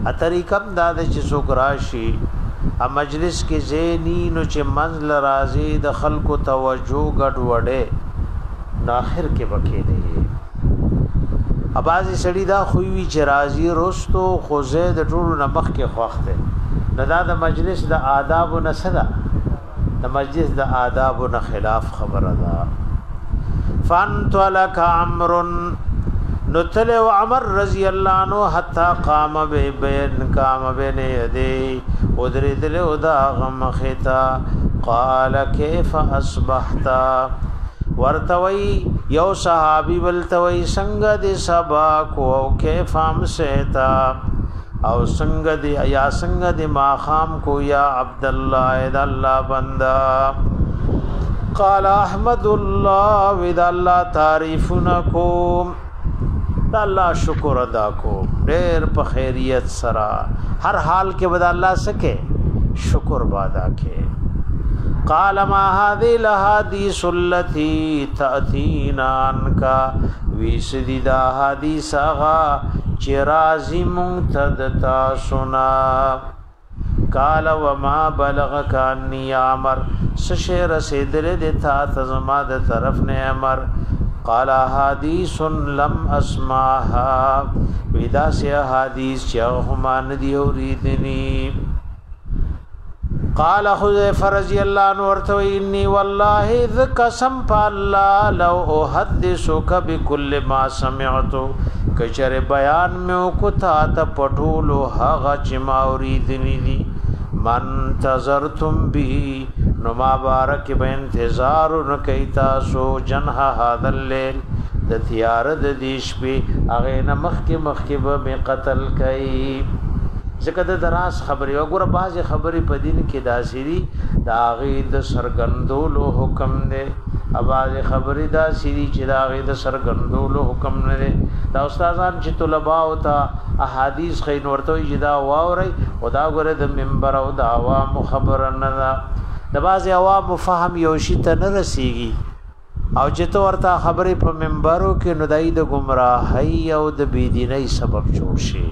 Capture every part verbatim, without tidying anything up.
ا طریقم دا د چې څوک راشي ا مجلس کې زینی نو چې منزل راضی د خلکو توجه غټ وړه ناخر کې بکې دی ابازي سړی دا خوې چې راضی رستو خو زید ټول نمخ کې خوخته ندا د مجلس د آداب نه صدا د مجلس د آداب نه خلاف خبره ده فانطلق عمرو نتل عمر رضی الله عنه حتا قام به بین قام بین یدی ودرید له دا غم ختا قال كيف اصبحت ورتوي یو صحابي ولتوي څنګه دې سبا کو كيف امسيتا او څنګه دې یا څنګه دې ما خام کو یا عبد الله اذا الله بندا قال احمد الله اذا الله تعریفنکم الله شکر ادا کو ډېر په خیریت سره هر حال کې بد الله سکے شکر بادا کې قال ما هذه الحديث التي تاتينا عنك وسديدا حديث غا چرازي منتدتا سنا قال وما بلغك اني امر سشر سیدل دتا تزما د طرف نے امر قال حديث لم اسمعها ودا سے حدیث چهما ندی اوریدنی قال حذيفه رضي الله عنه ورته اني والله ذ قسم بالله لو احدثك بكل ما سمعت کچره بیان میں کو تا ت پټولو هغه چې ما اوریدنی دي من تزرتم به نو ما بارک به انتظار نکیتا سو جنح هذا الليل د تیار د دیش په هغه نمخ کې مخکې به قتل کای ځکه د دراس خبرې وګوره بعض خبرې په دین کې داسيري دا غي د سرګندولو حکم دی اباظ خبرې داسيري چې دا غي د سرګندولو حکم نه دی دا استادان چې طلباء او تا احادیث خین ورته جدا واوري او دا ګوره د منبر او د عوام خبر نه دا د بعض عوام فهم یو شي ته نه رسیږي او چې تو ورته خبرې په منبرو کې نو دای د گمراهۍ او د بيدینۍ سبب جوړ شي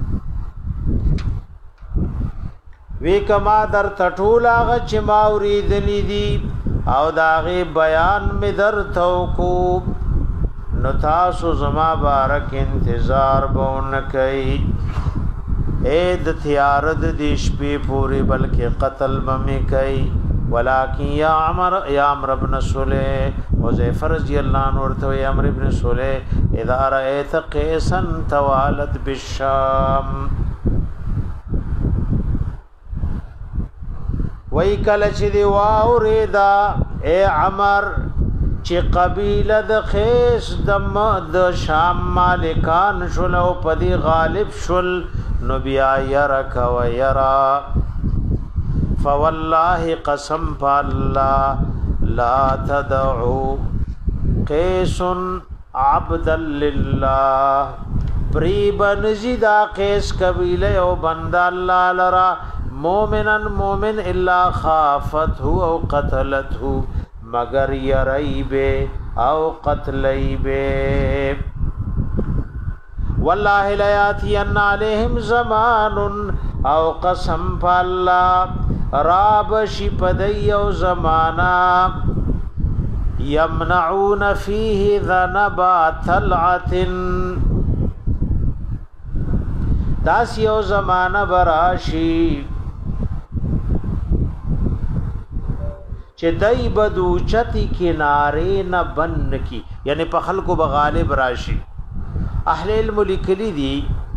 وی کما در تټول هغه چې ما اوریدلی دي او داغه بیان می در تو کو نو تاسو زما بارک انتظار بون کئ اے د تیارد دیش په پوری بلکې قتل بمی کئ ولکن یا عمر یا عمر ابن سوله حذیفه رضی الله عنه ورته یا عمر ابن سوله اذا رأيت قيسا توالد بالشام وای کله چې دی واوریدا اے عمر چې قبیله د خیس دم د شام مالکان شول او پدی غالب شول نو بیا يرک و يرا فوالله قسم بالله لا تدعو قیس عبدا لله پریبن زیدا قیس قبیله او بندا الله لرا مومنن مومن الا خافته او قتلته مگر یریبه او قتلیبه والله لا یاتی ان علیہم زمان او قسم بالله راب شپدی او زمانا یمنعون فیه ذنبا طلعت داس یو زمانہ براشی چې دای بدو چتی کنارے نه بن کی یعنی په خلکو بغالب راشي اهل علم لیکلی دي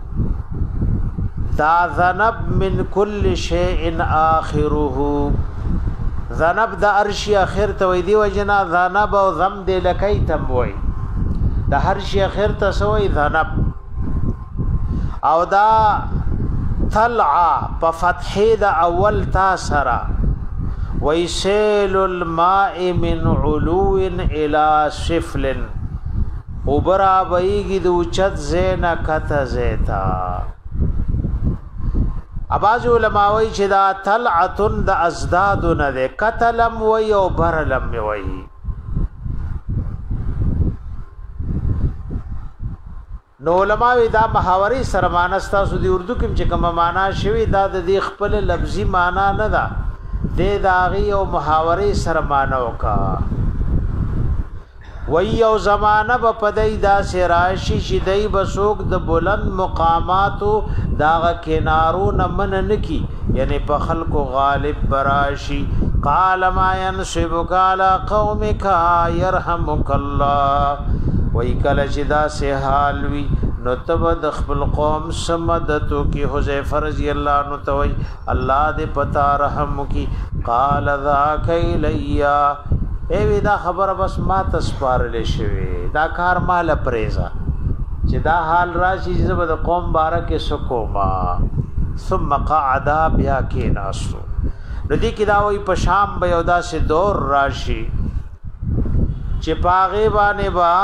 دا ذنب من كل شيء اخره ذنب د ارشی اخر ته وی دی وجنا ذنب او ضم د لکای تم وی د هر شی اخر ته سوی ذنب او دا طلع په فتحه د اول تا سرا ويسيل الماء من علو الى سفل وبرا بيگی د اوچت زینا کته زیتا اباظ علماء وی چې دا طلعتن د ازداد نه ده قتلم وی او برلم وی نو علماء دا محاوري سره مانستا سو دی اردو کې چې کومه معنا شوی دا د دې خپل لفظي معنا نه ده د داغي او محاوري سره معنا وکا وی او زمانہ په پدای دا سراشی چې دای بسوک د بلند مقاماتو داغه کنارو نه من نکی یعنی په خلکو غالب براشی قال ما ينسبك على قومك يرحمك الله وی کله چې دا سه حال وی نو تب د خپل قوم سمدتو کی حذیفه رضی الله عنه توي الله دې پتا رحم کی قال ذاک الیا ای وی دا خبر بس ما تسپارل شوی دا کار مال پریزا چې دا حال راشي چې زبد قوم بارکه سکوما ثم قعد بیا کې ناسو ردی کی دا وی په شام به یودا سه دور راشي چې پاغه باندې با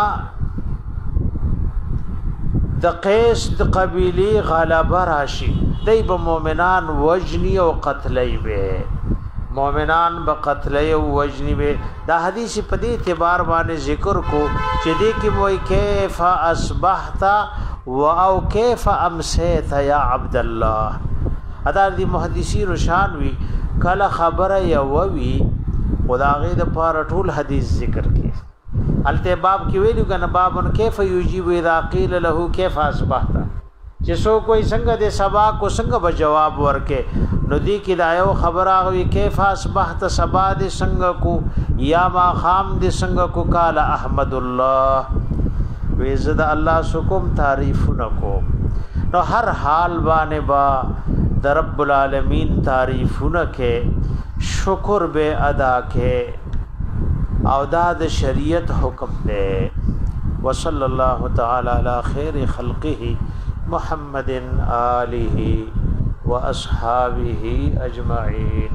د قیس د قبیلی غلبه راشي دی به مؤمنان وجنی او قتلی به مؤمنان به قتلی او وجنی به دا حدیث په دې اعتبار باندې ذکر کو چې دې کې موي کیف اصبحت و او کیف امسیت یا عبد الله ادا دي محدثین شان وی کله خبره یووی خدای د پاره ټول حدیث ذکر کړي التباب کی ویلو کنه بابن کیف یجیب اذا قیل له کیف اصبحت چې سو کوئی څنګه د سبا کو څنګه به جواب ورکه نو دی کی دا یو خبره غوی کیف اصبحت سبا د څنګه کو یا ما خام د څنګه کو قال احمد الله وزد الله سکم تعریفونه کو نو هر حال باندې با د رب العالمین تعریفونه کې شکر به ادا کې او دا د شریعت حکم دے وصلی اللہ تعالی علی خیر خلقه محمد آلہ و اصحابہ اجمعین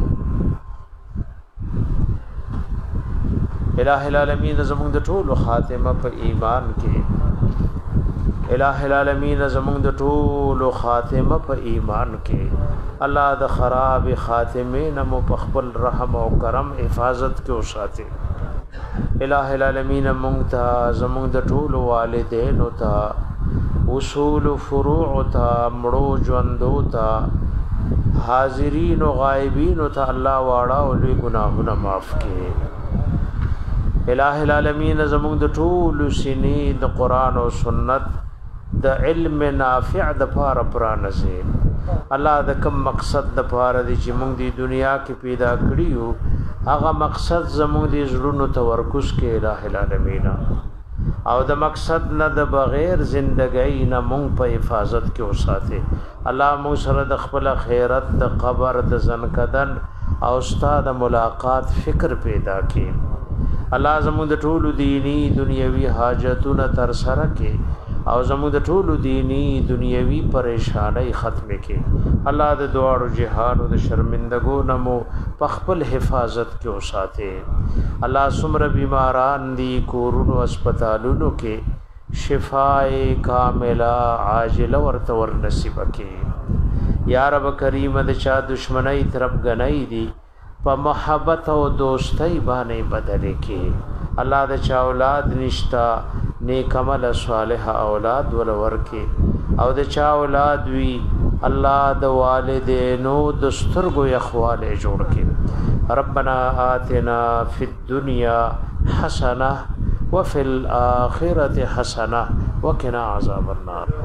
الہ العالمین زمون د ټول خاتمه په ایمان کې الہ العالمین زمون د ټول خاتمه په ایمان کې الله د خراب خاتمه نمو په خپل رحم او کرم حفاظت کې وساته الہ العالمین مونتا زمون د ټول والدین او تا اصول فروع او تا مړو ژوندو تا حاضرین او غایبین او تا الله واړه او لوی ګناهونه معاف کړي الہ العالمین زمون د ټول سینې د قران او سنت د علم نافع د پاره پرانځي الله د کوم مقصد د پاره دی چې موږ د دنیا کې پیدا کړیو هغه مقصد زموږ د زړونو تمرکز کې الہ العالمین او د مقصد نه د بغیر زندګۍ نه موږ په حفاظت کې وساته الله موږ سره د خپل خیرت د قبر د زنکدن او استاد ملاقات فکر پیدا کړي الله زموږ د ټولو دینی دنیوي حاجتونه تر سره کړي او زموږ د ټولو دینی دنیوي پریشانای ختم کړي الله د دوړو جهان او د شرمندګو نمو په خپل حفاظت کې وساته الله سمره بیماران دي کورونو هسپتالونو کې شفای کامله عاجله ورته ور نصیب کړي یا رب کریم د چا دشمنی طرف غنۍ دي په محبت او دوستۍ باندې بدل کړي الله د چا اولاد نشتا نیک عمل صالح اولاد ول ورکی او د چا اولاد وی الله د والدینو د سترګو اخوال جوړ کړي ربنا آتنا فی الدنیا حسنه وفي الاخره حسنه وقنا عذاب النار